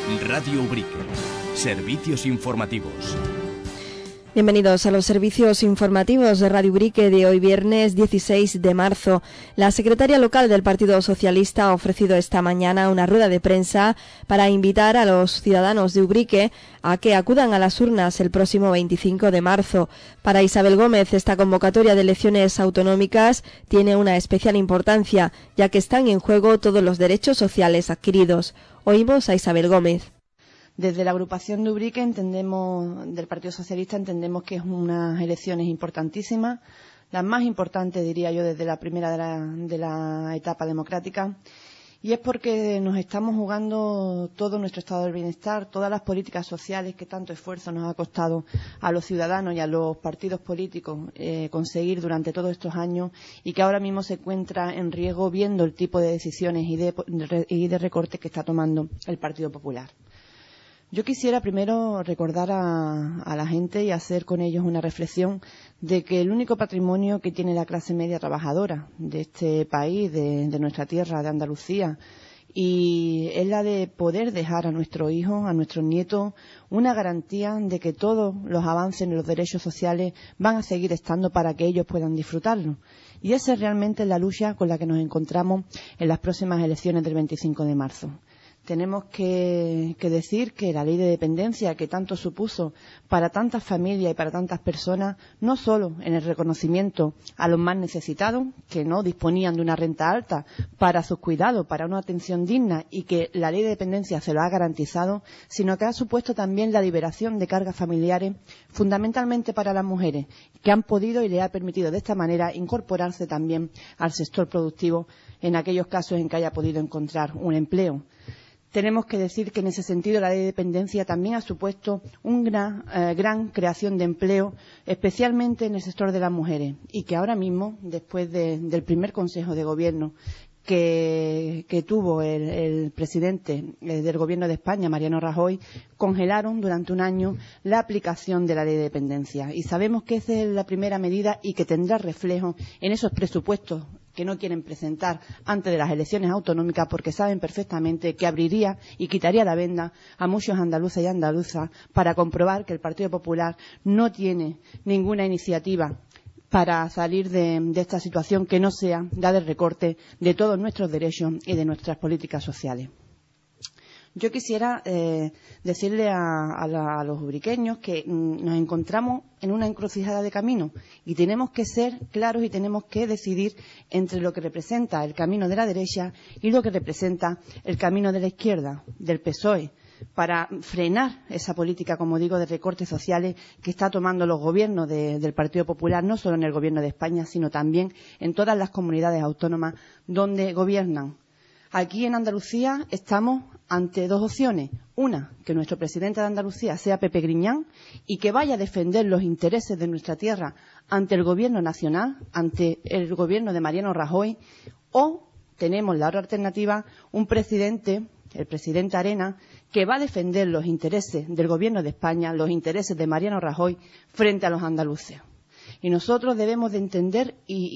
Radio Ubrique. Servicios informativos. Bienvenidos a los servicios informativos de Radio Ubrique de hoy viernes 16 de marzo. La secretaria local del Partido Socialista ha ofrecido esta mañana una rueda de prensa para invitar a los ciudadanos de Ubrique a que acudan a las urnas el próximo 25 de marzo. Para Isabel Gómez, esta convocatoria de elecciones autonómicas tiene una especial importancia, ya que están en juego todos los derechos sociales adquiridos. Oímos a Isabel Gómez. Desde la agrupación de Ubrique del Partido Socialista entendemos que es unas elecciones importantísimas, las más importantes, diría yo, desde la primera de la etapa democrática, y es porque nos estamos jugando todo nuestro estado del bienestar, todas las políticas sociales que tanto esfuerzo nos ha costado a los ciudadanos y a los partidos políticos conseguir durante todos estos años, y que ahora mismo se encuentra en riesgo viendo el tipo de decisiones y de recortes que está tomando el Partido Popular. Yo quisiera primero recordar a la gente y hacer con ellos una reflexión de que el único patrimonio que tiene la clase media trabajadora de este país, de nuestra tierra, de Andalucía, y es la de poder dejar a nuestros hijos, a nuestros nietos, una garantía de que todos los avances en los derechos sociales van a seguir estando para que ellos puedan disfrutarlo. Y esa es realmente la lucha con la que nos encontramos en las próximas elecciones del 25 de marzo. Tenemos que decir que la ley de dependencia que tanto supuso para tantas familias y para tantas personas, no solo en el reconocimiento a los más necesitados, que no disponían de una renta alta para sus cuidados, para una atención digna, y que la ley de dependencia se lo ha garantizado, sino que ha supuesto también la liberación de cargas familiares, fundamentalmente para las mujeres, que han podido y le ha permitido de esta manera incorporarse también al sector productivo en aquellos casos en que haya podido encontrar un empleo. Tenemos que decir que en ese sentido la ley de dependencia también ha supuesto una gran creación de empleo, especialmente en el sector de las mujeres, y que ahora mismo, después del primer Consejo de Gobierno que tuvo el presidente del Gobierno de España, Mariano Rajoy, congelaron durante un año la aplicación de la ley de dependencia. Y sabemos que esa es la primera medida y que tendrá reflejo en esos presupuestos que no quieren presentar antes de las elecciones autonómicas, porque saben perfectamente que abriría y quitaría la venda a muchos andaluces y andaluzas para comprobar que el Partido Popular no tiene ninguna iniciativa para salir de esta situación que no sea la del recorte de todos nuestros derechos y de nuestras políticas sociales. Yo quisiera decirle a los ubriqueños que nos encontramos en una encrucijada de camino y tenemos que ser claros y tenemos que decidir entre lo que representa el camino de la derecha y lo que representa el camino de la izquierda, del PSOE, para frenar esa política, como digo, de recortes sociales que está tomando los gobiernos del Partido Popular, no solo en el Gobierno de España, sino también en todas las comunidades autónomas donde gobiernan. Aquí en Andalucía estamos ante dos opciones. Una, que nuestro presidente de Andalucía sea Pepe Griñán y que vaya a defender los intereses de nuestra tierra ante el Gobierno nacional, ante el Gobierno de Mariano Rajoy, o tenemos la otra alternativa, un presidente, el presidente Arena, que va a defender los intereses del Gobierno de España, los intereses de Mariano Rajoy, frente a los andaluces. Y nosotros debemos de entender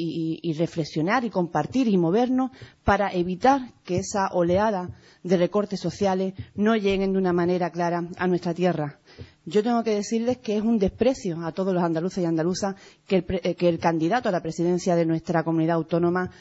y reflexionar y compartir y movernos para evitar que esa oleada de recortes sociales no lleguen de una manera clara a nuestra tierra. Yo tengo que decirles que es un desprecio a todos los andaluces y andaluzas que el candidato a la presidencia de nuestra comunidad autónoma,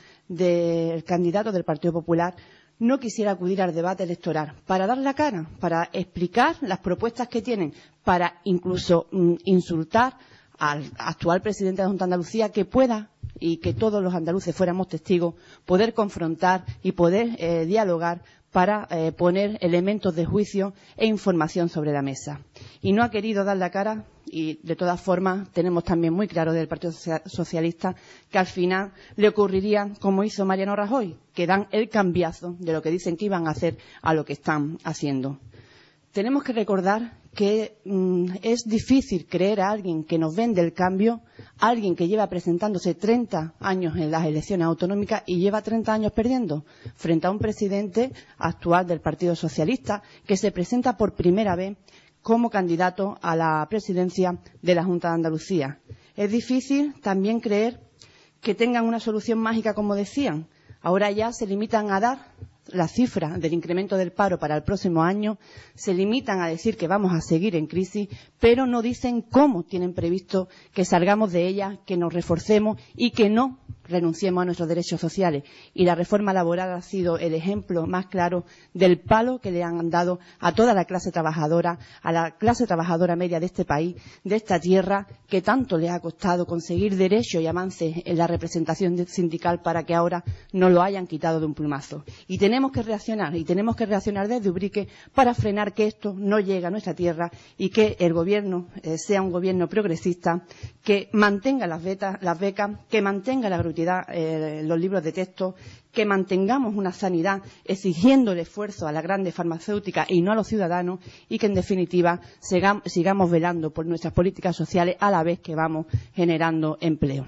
el candidato del Partido Popular, no quisiera acudir al debate electoral para dar la cara, para explicar las propuestas que tienen, para incluso insultar al actual presidente de la Junta de Andalucía, que pueda, y que todos los andaluces fuéramos testigos, poder confrontar y poder dialogar para poner elementos de juicio e información sobre la mesa. Y no ha querido dar la cara, y de todas formas tenemos también muy claro del Partido Socialista que al final le ocurriría como hizo Mariano Rajoy, que dan el cambiazo de lo que dicen que iban a hacer a lo que están haciendo. Tenemos que recordar que es difícil creer a alguien que nos vende el cambio, a alguien que lleva presentándose 30 años en las elecciones autonómicas y lleva 30 años perdiendo, frente a un presidente actual del Partido Socialista que se presenta por primera vez como candidato a la presidencia de la Junta de Andalucía. Es difícil también creer que tengan una solución mágica, como decían. Ahora ya se limitan a dar la cifra del incremento del paro para el próximo año, se limitan a decir que vamos a seguir en crisis, pero no dicen cómo tienen previsto que salgamos de ella, que nos reforcemos y que no renunciemos a nuestros derechos sociales. Y la reforma laboral ha sido el ejemplo más claro del palo que le han dado a toda la clase trabajadora, a la clase trabajadora media de este país, de esta tierra, que tanto le ha costado conseguir derechos y avances en la representación sindical para que ahora nos lo hayan quitado de un plumazo. Y tenemos que reaccionar desde Ubrique para frenar que esto no llegue a nuestra tierra y que el gobierno sea un gobierno progresista, que mantenga las becas, que mantenga la gratuidad, los libros de texto, que mantengamos una sanidad exigiendo el esfuerzo a las grandes farmacéuticas y no a los ciudadanos, y que en definitiva sigamos velando por nuestras políticas sociales a la vez que vamos generando empleo.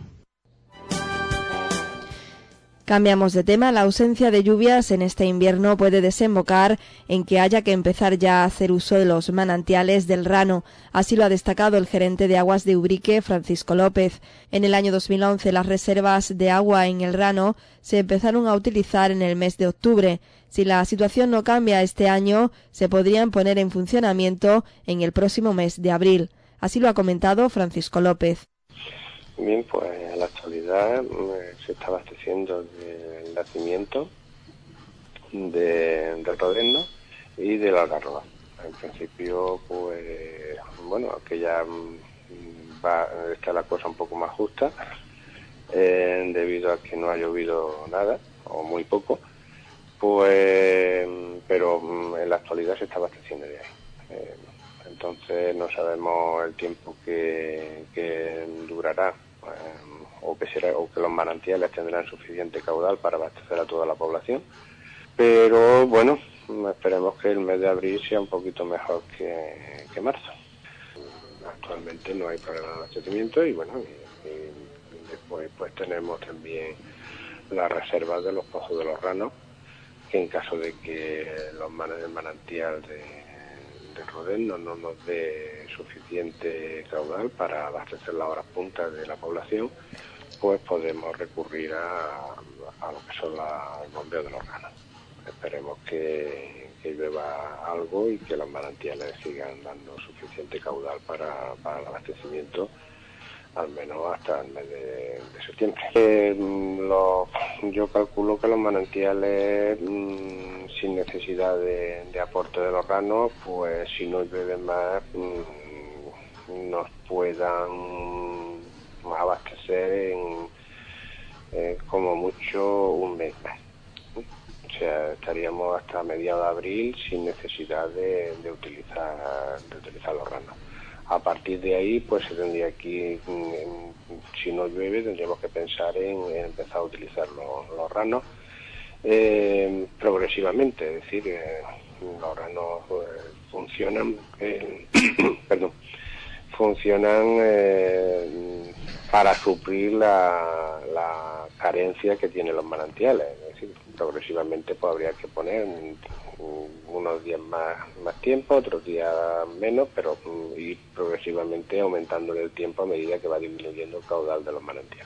Cambiamos de tema. La ausencia de lluvias en este invierno puede desembocar en que haya que empezar ya a hacer uso de los manantiales del Rano. Así lo ha destacado el gerente de Aguas de Ubrique, Francisco López. En el año 2011 las reservas de agua en el Rano se empezaron a utilizar en el mes de octubre. Si la situación no cambia este año, se podrían poner en funcionamiento en el próximo mes de abril. Así lo ha comentado Francisco López. Bien, pues en la actualidad se está abasteciendo del nacimiento, del Rodendo y del Algarroba. En principio, pues, bueno, aunque ya está la cosa un poco más justa, debido a que no ha llovido nada, o muy poco, pues, pero en la actualidad se está abasteciendo de ahí. Entonces no sabemos el tiempo que durará, o que los manantiales tendrán suficiente caudal para abastecer a toda la población, pero bueno, esperemos que el mes de abril sea un poquito mejor que marzo. Actualmente no hay problema de abastecimiento y bueno, y después pues tenemos también las reservas de los pozos de los Ranos, que en caso de que el manantial de Rodendo no nos dé suficiente caudal para abastecer las horas puntas de la población, pues podemos recurrir a lo que son el bombeo de los Ranos. Esperemos que llueva algo y que los manantiales sigan dando suficiente caudal para el abastecimiento, al menos hasta el mes de septiembre. Yo calculo que los manantiales, sin necesidad de aporte de los Ranos, pues si no llueve más, nos puedan abastecer en como mucho un mes más. O sea, estaríamos hasta mediados de abril sin necesidad de utilizar los Ranos. A partir de ahí, pues se tendría que, si no llueve, tendríamos que pensar en empezar a utilizar los Ranos progresivamente. Es decir, los Ranos funcionan para suplir la carencia que tienen los manantiales. Es decir, progresivamente pues habría que poner unos días más tiempo, otros días menos, pero ir progresivamente aumentando el tiempo a medida que va disminuyendo el caudal de los manantiales.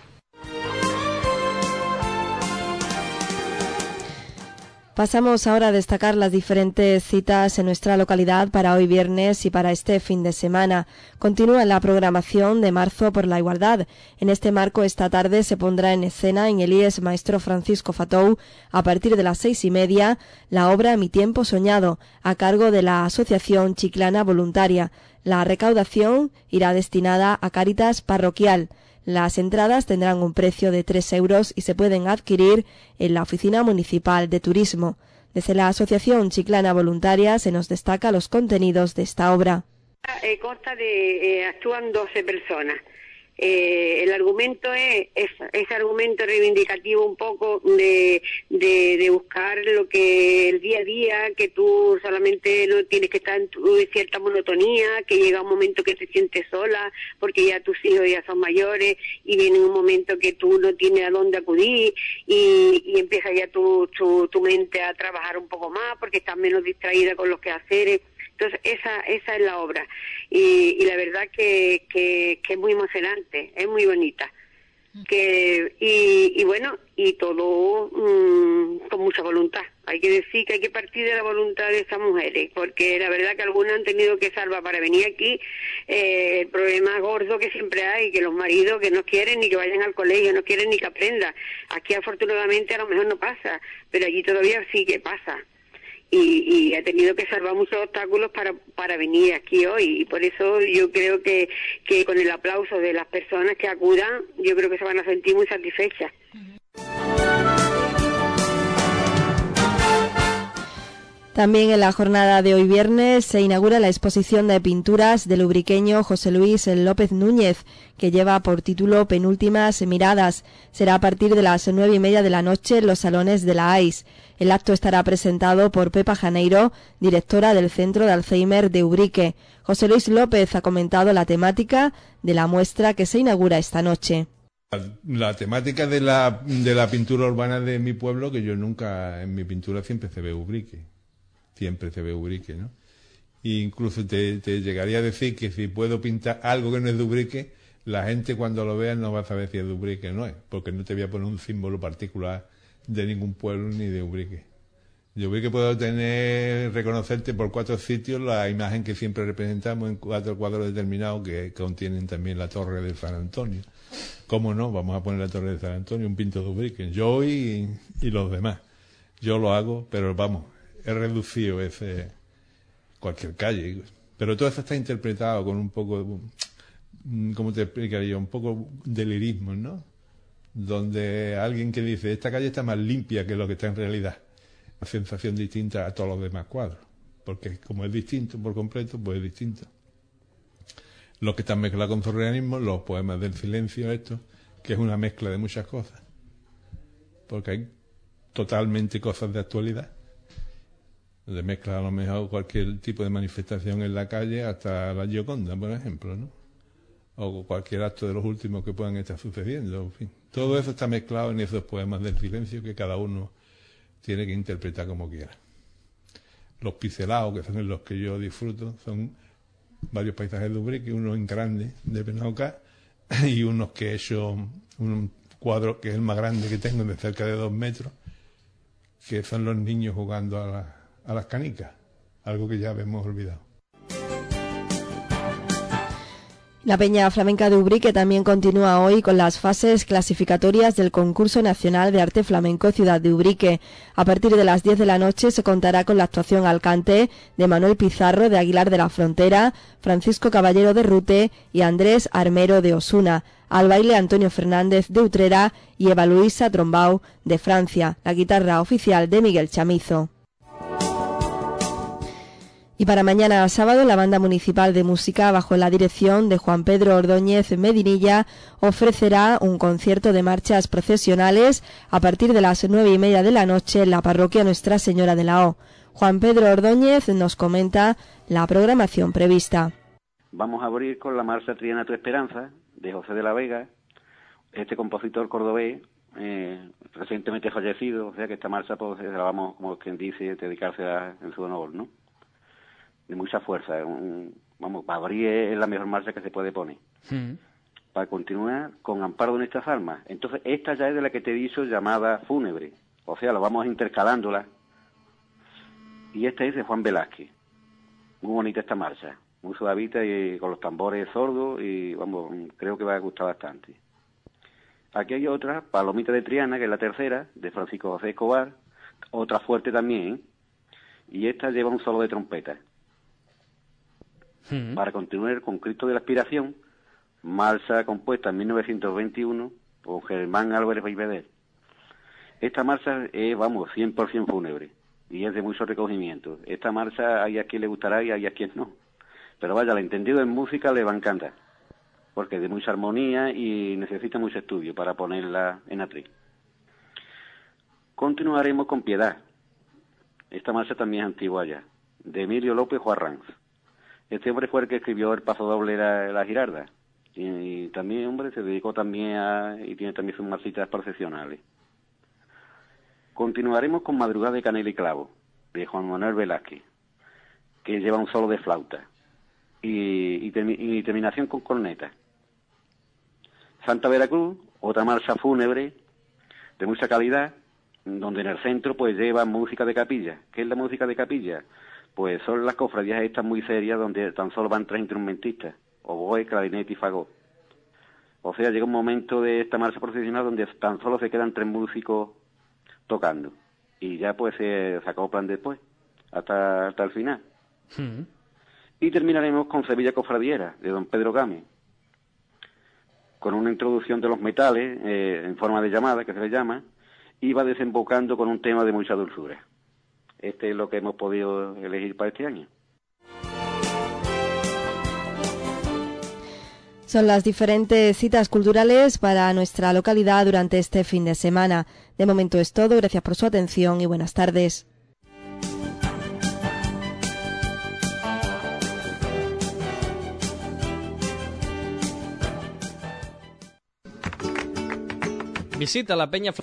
Pasamos ahora a destacar las diferentes citas en nuestra localidad para hoy viernes y para este fin de semana. Continúa la programación de Marzo por la Igualdad. En este marco, esta tarde se pondrá en escena en el IES Maestro Francisco Fatou, a partir de las 6:30, la obra Mi Tiempo Soñado, a cargo de la Asociación Chiclana Voluntaria. La recaudación irá destinada a Cáritas Parroquial. Las entradas tendrán un precio de 3 euros y se pueden adquirir en la Oficina Municipal de Turismo. Desde la Asociación Chiclana Voluntaria se nos destaca los contenidos de esta obra. Consta de actúan 12 personas. El argumento es ese argumento reivindicativo un poco de buscar lo que el día a día, que tú solamente no tienes que estar en cierta monotonía, que llega un momento que te sientes sola porque ya tus hijos ya son mayores y viene un momento que tú no tienes a dónde acudir y empieza ya tu mente a trabajar un poco más porque estás menos distraída con los quehaceres. Entonces esa es la obra y la verdad que es muy emocionante, es muy bonita, y bueno, y todo con mucha voluntad, Hay que decir que hay que partir de la voluntad de estas mujeres, porque la verdad que algunas han tenido que salvar para venir aquí, el problema gordo que siempre hay, que los maridos que no quieren ni que vayan al colegio, no quieren ni que aprendan. Aquí afortunadamente a lo mejor no pasa, pero allí todavía sí que pasa. Y ha tenido que salvar muchos obstáculos para venir aquí hoy, y por eso yo creo que con el aplauso de las personas que acudan, yo creo que se van a sentir muy satisfechas. También en la jornada de hoy viernes se inaugura la exposición de pinturas del ubriqueño José Luis López Núñez, que lleva por título Penúltimas Miradas. Será a partir de las 9:30 de la noche en los salones de la AIS. El acto estará presentado por Pepa Janeiro, directora del Centro de Alzheimer de Ubrique. José Luis López ha comentado la temática de la muestra que se inaugura esta noche. La temática de la pintura urbana de mi pueblo, que yo nunca, en mi pintura siempre se ve Ubrique. Siempre se ve Ubrique, ¿no? E incluso te llegaría a decir que si puedo pintar algo que no es de Ubrique, la gente cuando lo vea no va a saber si es de Ubrique o no es, porque no te voy a poner un símbolo particular de ningún pueblo ni de Ubrique. Yo vi que puedo reconocerte por 4 sitios la imagen que siempre representamos en 4 cuadros determinados que contienen también la torre de San Antonio. ¿Cómo no? Vamos a poner la torre de San Antonio, un pinto de Ubrique. Yo y los demás. Yo lo hago, pero vamos, he reducido cualquier calle. Pero todo eso está interpretado con un poco, ¿cómo te explicaría? Un poco de lirismo, ¿no? Donde alguien que dice, esta calle está más limpia que lo que está en realidad. Una sensación distinta a todos los demás cuadros. Porque como es distinto por completo, pues es distinto. Los que están mezclados con surrealismo, los poemas del silencio, esto, que es una mezcla de muchas cosas. Porque hay totalmente cosas de actualidad. De mezcla a lo mejor cualquier tipo de manifestación en la calle hasta la Gioconda, por ejemplo, ¿no? O cualquier acto de los últimos que puedan estar sucediendo, en fin. Todo eso está mezclado en esos poemas del silencio que cada uno tiene que interpretar como quiera. Los pincelados, que son los que yo disfruto, son varios paisajes de Ubrique, uno en grande de Benaucá y unos que he hecho, un cuadro que es el más grande que tengo, de cerca de 2 metros, que son los niños jugando a las canicas, algo que ya habíamos olvidado. La Peña Flamenca de Ubrique también continúa hoy con las fases clasificatorias del Concurso Nacional de Arte Flamenco Ciudad de Ubrique. A partir de las 10 de la noche se contará con la actuación al cante de Manuel Pizarro de Aguilar de la Frontera, Francisco Caballero de Rute y Andrés Armero de Osuna. Al baile Antonio Fernández de Utrera y Eva Luisa Trombau de Francia, la guitarra oficial de Miguel Chamizo. Y para mañana sábado, la Banda Municipal de Música, bajo la dirección de Juan Pedro Ordóñez Medinilla, ofrecerá un concierto de marchas procesionales a partir de las 9:30 de la noche en la parroquia Nuestra Señora de la O. Juan Pedro Ordóñez nos comenta la programación prevista. Vamos a abrir con la marcha Triana Tu Esperanza, de José de la Vega, este compositor cordobés, recientemente fallecido, o sea que esta marcha pues la vamos, como quien dice, dedicarse en su honor, ¿no? De mucha fuerza, vamos, para abrir es la mejor marcha que se puede poner. Para continuar con Amparo de nuestras almas. Entonces, esta ya es de la que te he dicho, llamada fúnebre. O sea, la vamos intercalándola. Y esta es de Juan Velázquez. Muy bonita esta marcha. Muy suavita y con los tambores sordos y, vamos, creo que va a gustar bastante. Aquí hay otra, Palomita de Triana, que es la tercera, de Francisco José Escobar. Otra fuerte también. Y esta lleva un solo de trompeta. Para continuar con Cristo de la Aspiración, marcha compuesta en 1921 por Germán Álvarez Beigbeder. Esta marcha es, vamos, 100% fúnebre y es de mucho recogimiento. Esta marcha hay a quien le gustará y hay a quien no. Pero vaya, al entendido en música le va a encantar, porque es de mucha armonía y necesita mucho estudio para ponerla en atril. Continuaremos con Piedad. Esta marcha también es antigua ya, de Emilio López Juarranz. Este hombre fue el que escribió el paso doble La Girarda. Y también, hombre, se dedicó también y tiene también sus marchitas procesionales. Continuaremos con Madrugada de Canela y Clavo, de Juan Manuel Velázquez, que lleva un solo de flauta. Y terminación con corneta. Santa Veracruz, otra marcha fúnebre, de mucha calidad, donde en el centro pues lleva música de capilla. ¿Qué es la música de capilla? Pues son las cofradías estas muy serias donde tan solo van 3 instrumentistas, oboe, clarinete y fagot. O sea, llega un momento de esta marcha procesional donde tan solo se quedan 3 músicos tocando. Y ya pues se acoplan después, hasta el final. Y terminaremos con Sevilla Cofradiera, de don Pedro Gámez, con una introducción de los metales, en forma de llamada, que se le llama, y va desembocando con un tema de mucha dulzura. Este es lo que hemos podido elegir para este año. Son las diferentes citas culturales para nuestra localidad durante este fin de semana. De momento es todo, gracias por su atención y buenas tardes. Visita la Peña